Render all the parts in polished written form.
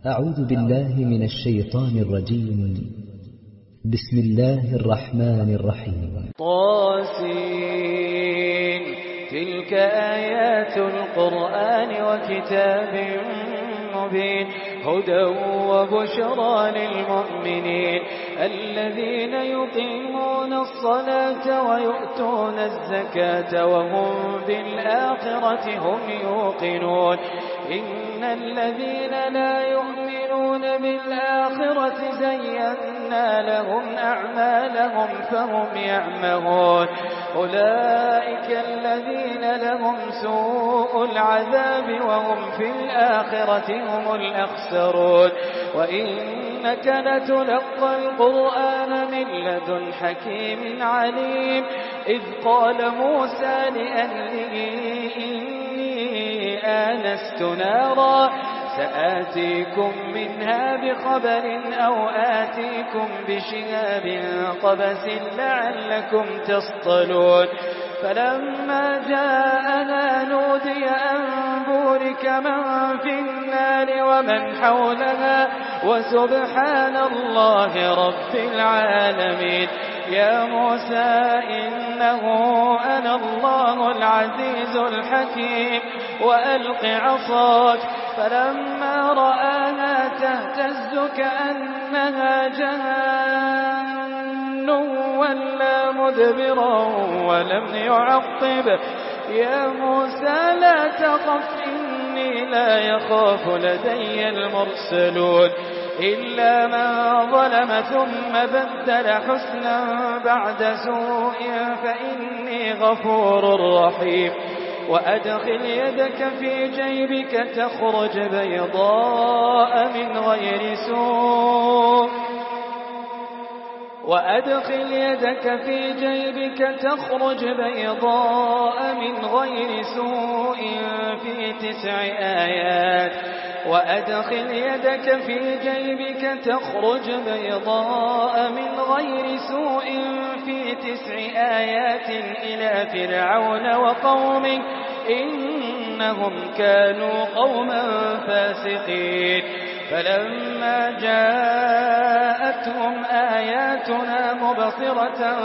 أعوذ بالله من الشيطان الرجيم. بسم الله الرحمن الرحيم. طاسين. تلك آيات القرآن وكتاب مبين، هدى وبشرى للمؤمنين الذين يقيمون الصلاة ويؤتون الزكاة وهم بالآخرة هم يوقنون. إن الذين لا يؤمنون بالآخرة زينا لهم أعمالهم فهم يعمهون. أولئك الذين لهم سوء العذاب وهم في الآخرة هم الأخسرون. وإنك لتلقى القرآن من لدن حكيم عليم. إذ قال موسى لأهله إني آنست نارا سآتيكم منها بخبر أو آتيكم بشهاب قبس لعلكم تصطلون. فلما جاءنا نودي أن بورك من في النار ومن حولها وسبحان الله رب العالمين. يا موسى إنه أنا الله العزيز الحكيم وألق عصاك. فلما رآها تهتز كأنها جان ولا مدبرا ولم يعقب. يا موسى لا تخف إني لا يخاف لدي المرسلون. إلا من ظلم ثم بدل حسنا بعد سوء فإني غفور رحيم. وأدخل يدك في جيبك تخرج بيضاء من غير سوء وأدخل يدك في جيبك تخرج بيضاء من غير سوء في 9 آيات. وأدخل يدك في جيبك تخرج بيضاء من غير سوء في 9 آيات إلى فرعون وقومه إنهم كانوا قوما فاسقين. فلما جاءتهم آياتنا مبصرة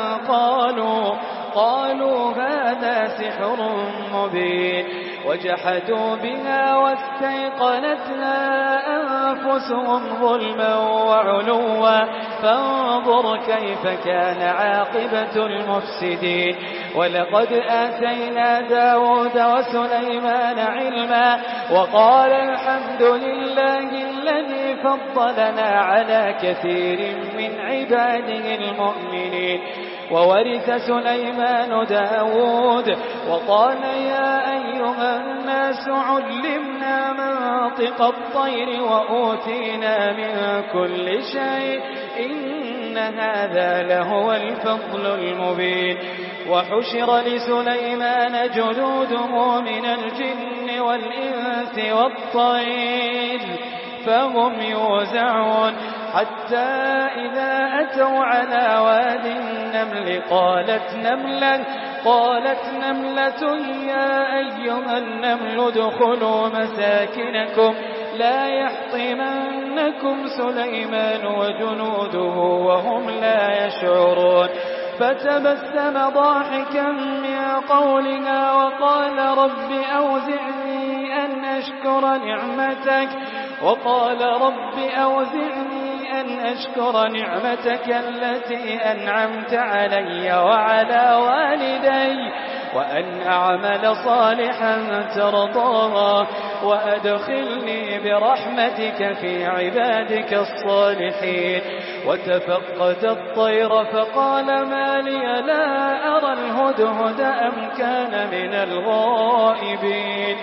قالوا هذا سحر مبين. وجحدوا بها واستيقنتها أنفسهم ظلما وعلوا فانظر كيف كان عاقبة المفسدين. ولقد آتينا داود وسليمان علما وقال الحمد لله الذي فضلنا على كثير من عباده المؤمنين. وورث سليمان داود وقال يا أيها الناس علمنا منطق الطير وأوتينا من كل شيء إن هذا لهو الفضل المبين. وحشر لسليمان جنوده من الجن والإنس والطير فهم يوزعون. حتى إذا أتوا على واد النمل قالت نملة يا أيها النمل ادخلوا مساكنكم لا يحطمنكم سليمان وجنوده وهم لا يشعرون. فتبسم ضاحكا من قولها وقال رب أوزعني أن أشكر نعمتك التي أنعمت علي وعلى والدي وأن أعمل صالحا ترضاها وأدخلني برحمتك في عبادك الصالحين. وتفقد الطير فقال ما لي لا أرى الهدهد أم كان من الغائبين.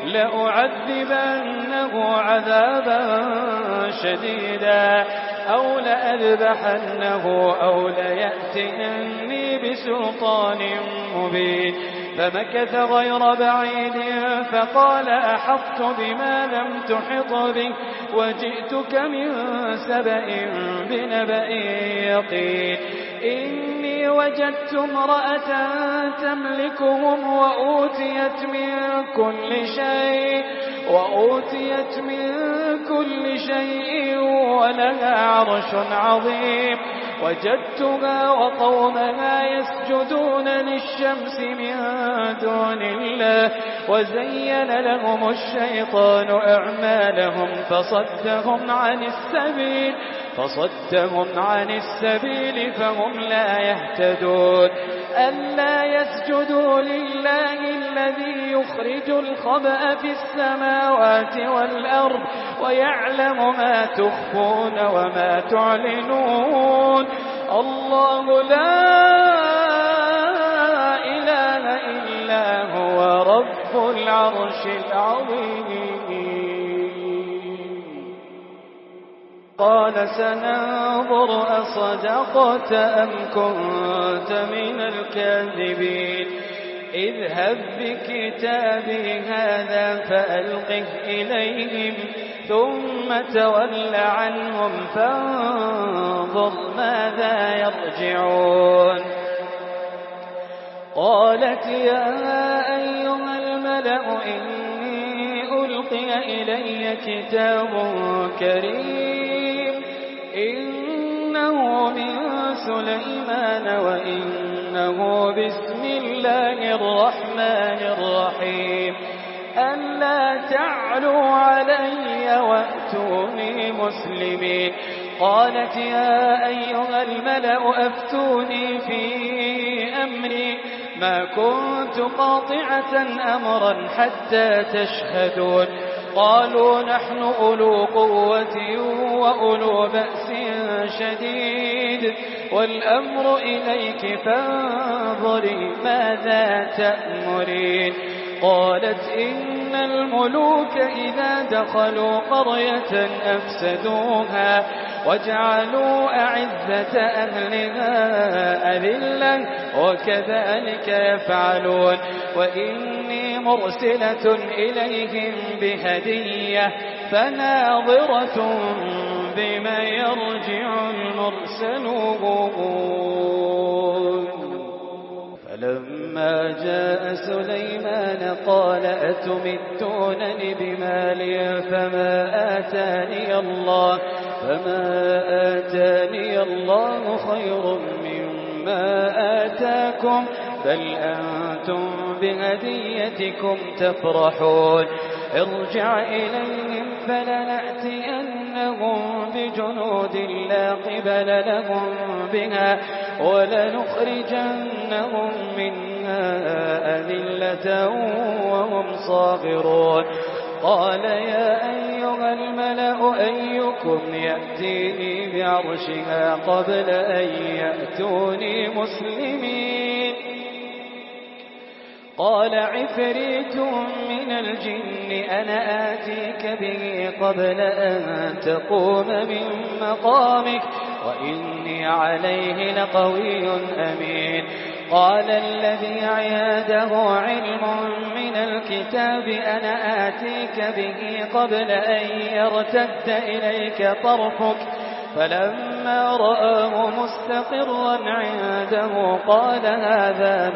لأعذبنه عذابا شديدا أو لأذبحنه أو ليأتيني بسلطان مبين. فمكث غير بعيد فقال أحطت بما لم تحط به وجئتك من سبأ بنبأ يقين. إني وجدت امرأة تملكهم وأوتيت من كل شيء وأوتيت من كل شيء ولها عرش عظيم وجدتها وقومها يسجدون للشمس من دون الله وزين لهم الشيطان أعمالهم فصدهم عن السبيل فهم لا يهتدون ألا يسجدوا لله الذي يخرج الخبأ في السماوات والأرض ويعلم ما تخفون وما تعلنون الله لا إله إلا هو رب العرش العظيم. قال سننظر أصدقت أم كنت من الكاذبين اذهب بكتابي هذا فألقه إليهم ثم تول عنهم فانظر ماذا يرجعون. قالت يا أيها الملأ إني ألقي إلي كتاب كريم إنه من سليمان وإنه بسم الله الرحمن الرحيم ألا تعلوا علي وأتوني مسلمين. قالت يا أيها الملأ أفتوني في أمري ما كنت قاطعة أمرا حتى تشهدون. قالوا نحن أولو قوة وأولو بأس شديد والأمر إليك فانظري ماذا تأمرين. قالت إن الملوك إذا دخلوا قرية أفسدوها وجعلوا أعزة أهلها أذلة وكذلك يفعلون وإني مرسلة إليهم بهدية فناظرة بما يرجع المرسلون. فلما جاء سليمان قال أتمدونني بمال فما آتاني الله خير مما آتاكم بل أنتم بهديتكم تفرحون. ارجع إليهم فلنأتينهم بجنود لا قبل لهم بها ولنخرجنهم منها أذلة وهم صاغرون. قال يا أيها الملأ أيكم يأتيني بعرشها قبل أن يأتوني مسلمين. قال عفريت من الجن أنا آتيك به قبل أن تقوم من مقامك وإني عليه لقوي أمين. قال الذي عنده علم من الكتاب أنا آتيك به قبل أن يرتد إليك طرفك فلما رآه مستقرا عنده قال هذا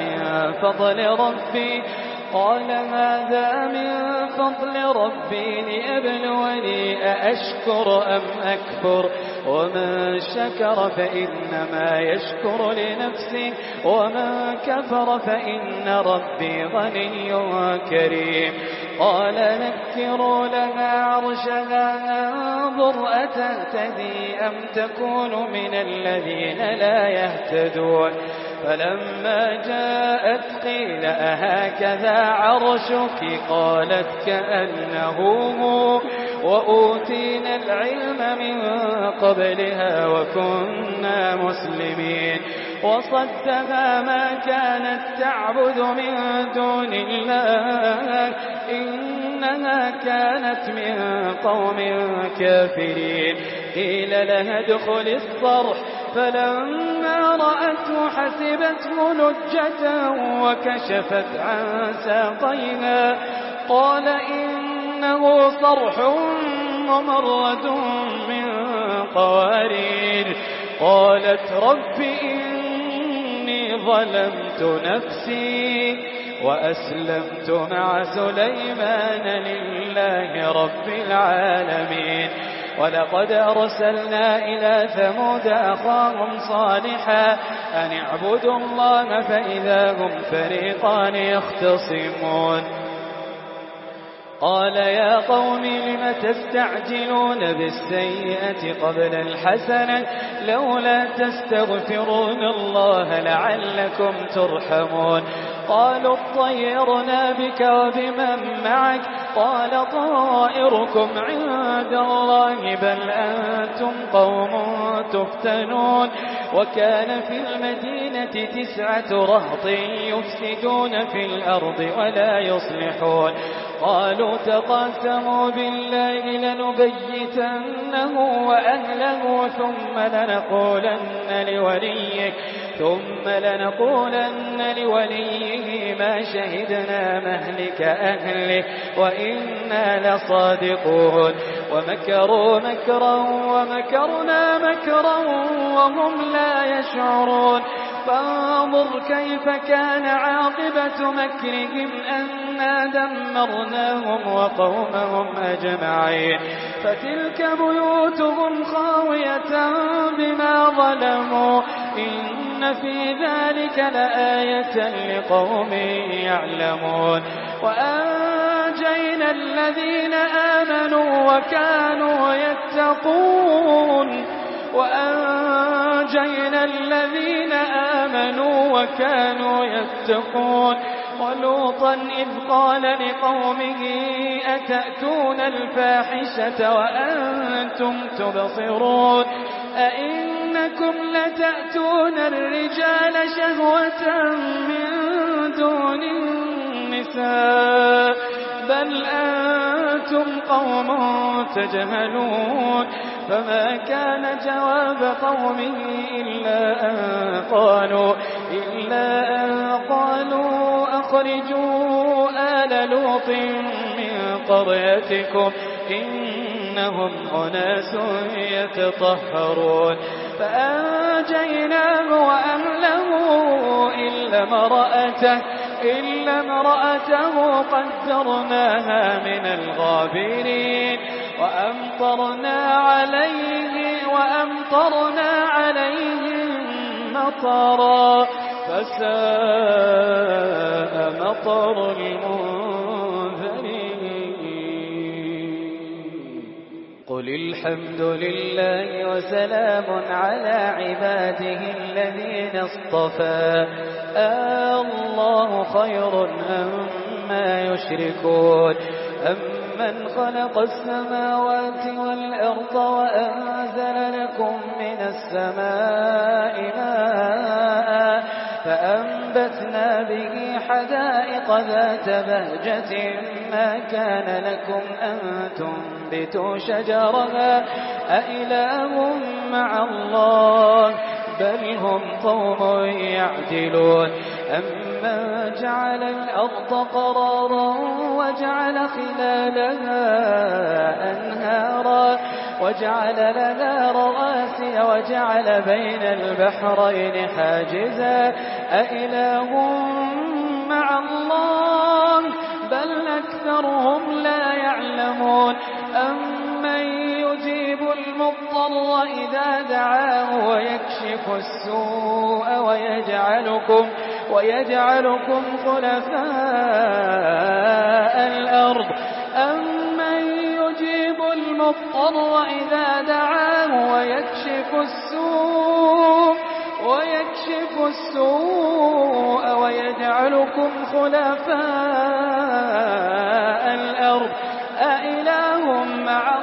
من فضل ربي ليبلوني أأشكر أم أكفر ومن شكر فإنما يشكر لنفسه ومن كفر فإن ربي غني كريم. قال نكروا لها عرشها ننظر أتهتدي أم تكون من الذين لا يهتدون. فلما جاءت قيل أهكذا عرشك قالت كأنه هو وأوتينا العلم من قبلها وكنا مسلمين. وصدها ما كانت تعبد من دون الله إنها كانت من قوم كافرين. قيل لها ادخل الصرح فلما رأته حسبته لجة وكشفت عن ساقيها قال إنه صرح ممرد من قوارير. قالت رب إني ظلمت نفسي وأسلمت مع سليمان لله رب العالمين. ولقد أرسلنا إلى ثمود أخاهم صالحا أن اعبدوا الله فإذا هم فريقان يختصمون. قال يا قوم لم تستعجلون بالسيئة قبل الحسنة لولا تستغفرون الله لعلكم ترحمون. قالوا اطيرنا بك وبمن معك قال طائركم عند الله بل أنتم قوم تفتنون. وكان في المدينة 9 رهط يفسدون في الأرض ولا يصلحون. قالوا تقاسموا بالله لنبيتنه وأهله ثم لنقولن لوليه ما شهدنا مهلك أهله وإنا لصادقون. ومكروا مكرا ومكرنا مكرا وهم لا يشعرون. فانظر كيف كان عاقبة مكرهم أنا دمرناهم وقومهم أجمعين. فتلك بيوتهم خاوية بما ظلموا إن في ذلك لآية لقوم يعلمون. وأنجينا الذين آمنوا وكانوا يتقون. ولوطا إذ قال لقومه أتأتون الفاحشة وأنتم تبصرون أئنكم لتأتون الرجال شهوة من دون النساء بل أنتم قوم تجهلون. فما كان جواب قومه إلا أن قالوا أخرجوا آل لوط من قريتكم إنهم أناس يتطهرون. فأنجيناه وأهله إلا امرأته قدرناها من الغابرين. وأمطرنا عليهم مطرا فساء مطر المنذرين. قل الحمد لله وسلام على عباده الذين اصطفى الله خير أما يشركون. أمن خلق السماوات والأرض وأنزل لكم من السماء ماء فأنبتنا به حدائق ذات بهجة ما كان لكم أن تنبتوا شجرها أإله مع الله بل هم قوم يعدلون. أمن جعل الأرض قرارا وجعل خلالها أنهارا وجعل لها رواسي وجعل بين البحرين حاجزا أإله مع الله بل أكثرهم لا يعلمون. أمن يجيب المضطر إذا دعاه ويكشف السوء ويجعلكم خلفاء الأرض. أمن يجيب المضطر إذا دعاه ويكشف السوء ويجعلكم خلفاء الأرض أإله مع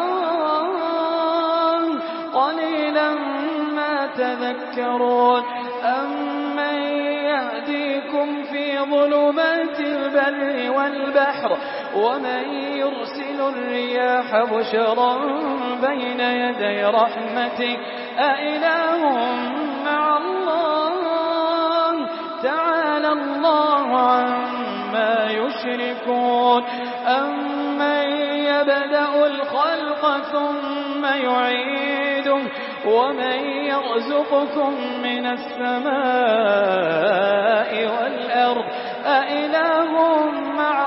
الله قليلا ما تذكرون. أمن يهديكم في ظلمات البر والبحر ومن يرسل الرياح بشرا بين يدي رحمته أإله مع الله تعالى الله عما يشركون. أمن يبدأ الخلق ثم يعيده ومن يرزقكم من السماء والأرض أإله مع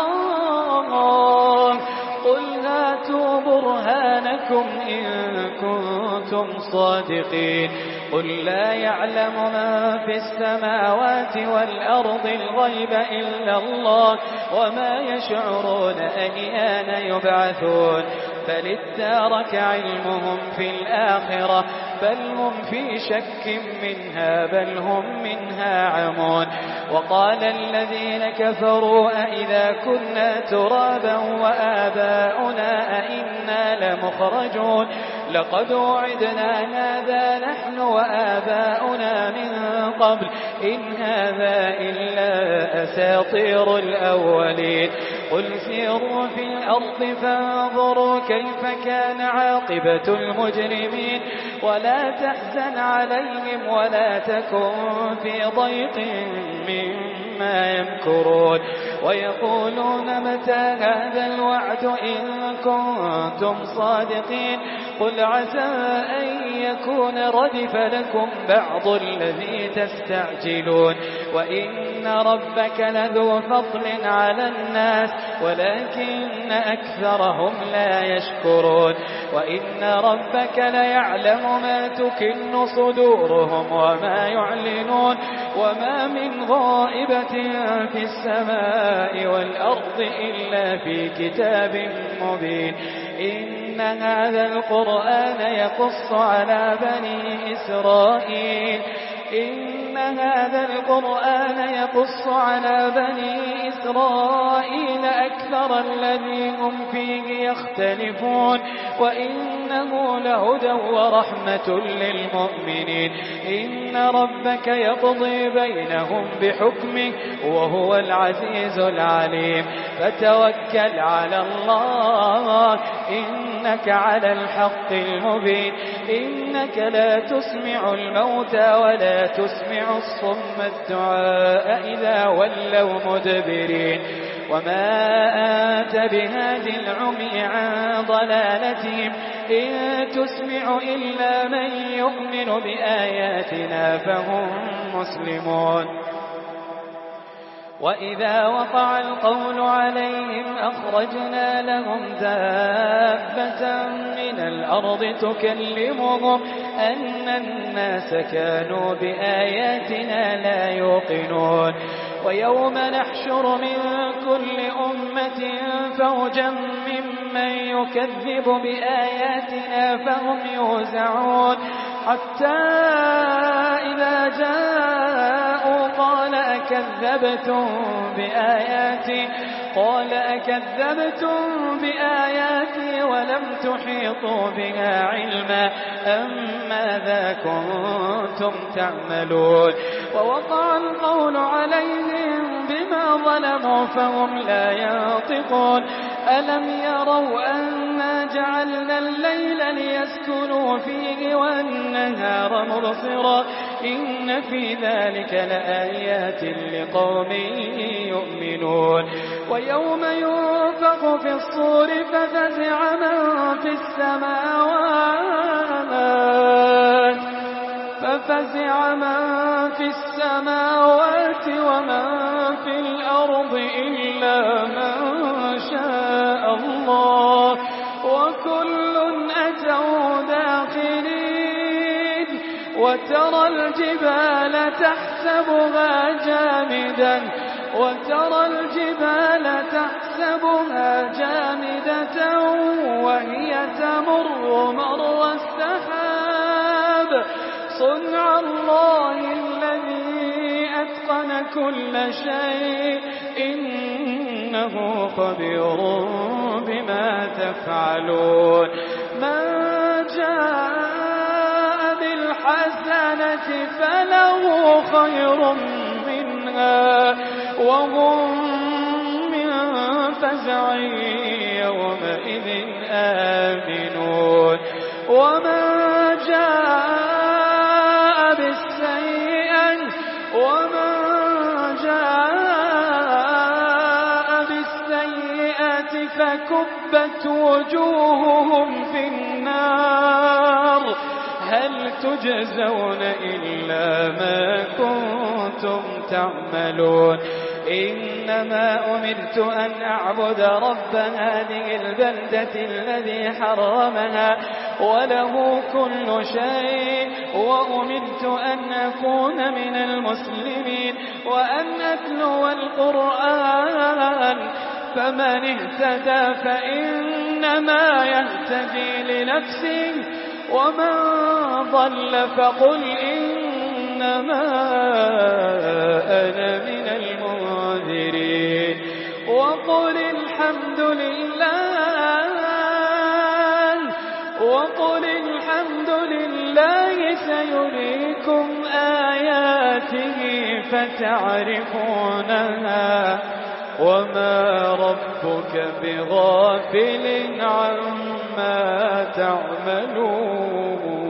الله قل هاتوا برهانكم إن كنتم صادقين قل لا يعلم من في السماوات والأرض الغيب إلا الله وما يشعرون أيان يبعثون بل ادارك علمهم في الآخرة بل هم في شك منها بل هم منها عمون وقال الذين كفروا أئذا كنا ترابا وآباؤنا أئنا لمخرجون لقد وعدنا هذا نحن وآباؤنا من قبل إن هذا إلا أساطير الأولين قل سيروا في الأرض فانظروا كيف كان عاقبة المجرمين ولا تحزن عليهم ولا تكن في ضيق مما يمكرون ويقولون متى هذا الوعد إن كنتم صادقين قل عسى أن يكون ردف لكم بعض الذي تستعجلون وإن ربك لذو فضل على الناس ولكن أكثرهم لا يشكرون وإن ربك ليعلم ما تكن صدورهم وما يعلنون وما من غائبة في السماء والأرض إلا في كتاب مبين إن هذا القرآن يقص على بني إسرائيل إن هذا القرآن يقص على بني إسرائيل أكثر الذي هم فيه يختلفون وإنه لهدى ورحمة للمؤمنين إن ربك يقضي بينهم بحكمه وهو العزيز العليم فتوكل على الله إنك على الحق المبين إنك لا تسمع الموتى ولا تسمع الصم الدعاء إذا ولوا مدبرين وما أنت بهاد العمي عن ضلالتهم إن تسمع إلا من يؤمن بآياتنا فهم مسلمون وإذا وقع القول عليهم أخرجنا لهم دابة من الأرض تكلمهم أن الناس كانوا بآياتنا لا يوقنون ويوم نحشر من كل أمة فوجا ممن يكذب بآياتنا فهم يوزعون حتى إذا جاءوا قال أكذبتم بآياتي ولم تحيطوا بها علما أم ماذا كنتم تعملون ووقع القول عليهم بما ظلموا فهم لا ينطقون ألم يروا أنا جعلنا الليل ليسكنوا فيه والنهار مبصرا إن في ذلك لآيات لقوم يؤمنون ويوم ينفخ في الصور ففزع من في السماوات ومن في الأرض إلا من شاء الله وكل أتوا داخلين وترى الجبال تحسبها جامدة وهي تمر مر السحاب صنع الله الذي أتقن كل شيء إنه خبير بما تفعلون من جاء بالحسنة فله خير منها وهم من فزع يومئذ آمنون ومن جاء بالسيئة فكبت وجوههم في النار هل تجزون إلا ما كنتم تعملون إنما أمرت أن أعبد رب هذه البلدة الذي حرمها وله كل شيء، وأمرت أن أكون من المسلمين وأن أتلو القرآن، فمن اهتدى فإنما يهتدي لنفسه، ومن ضل فقل إنما أنا من المنذرين. وقل الحمد لله سيريكم آياته فتعرفونها، وما ربك بغافل عما تعملون.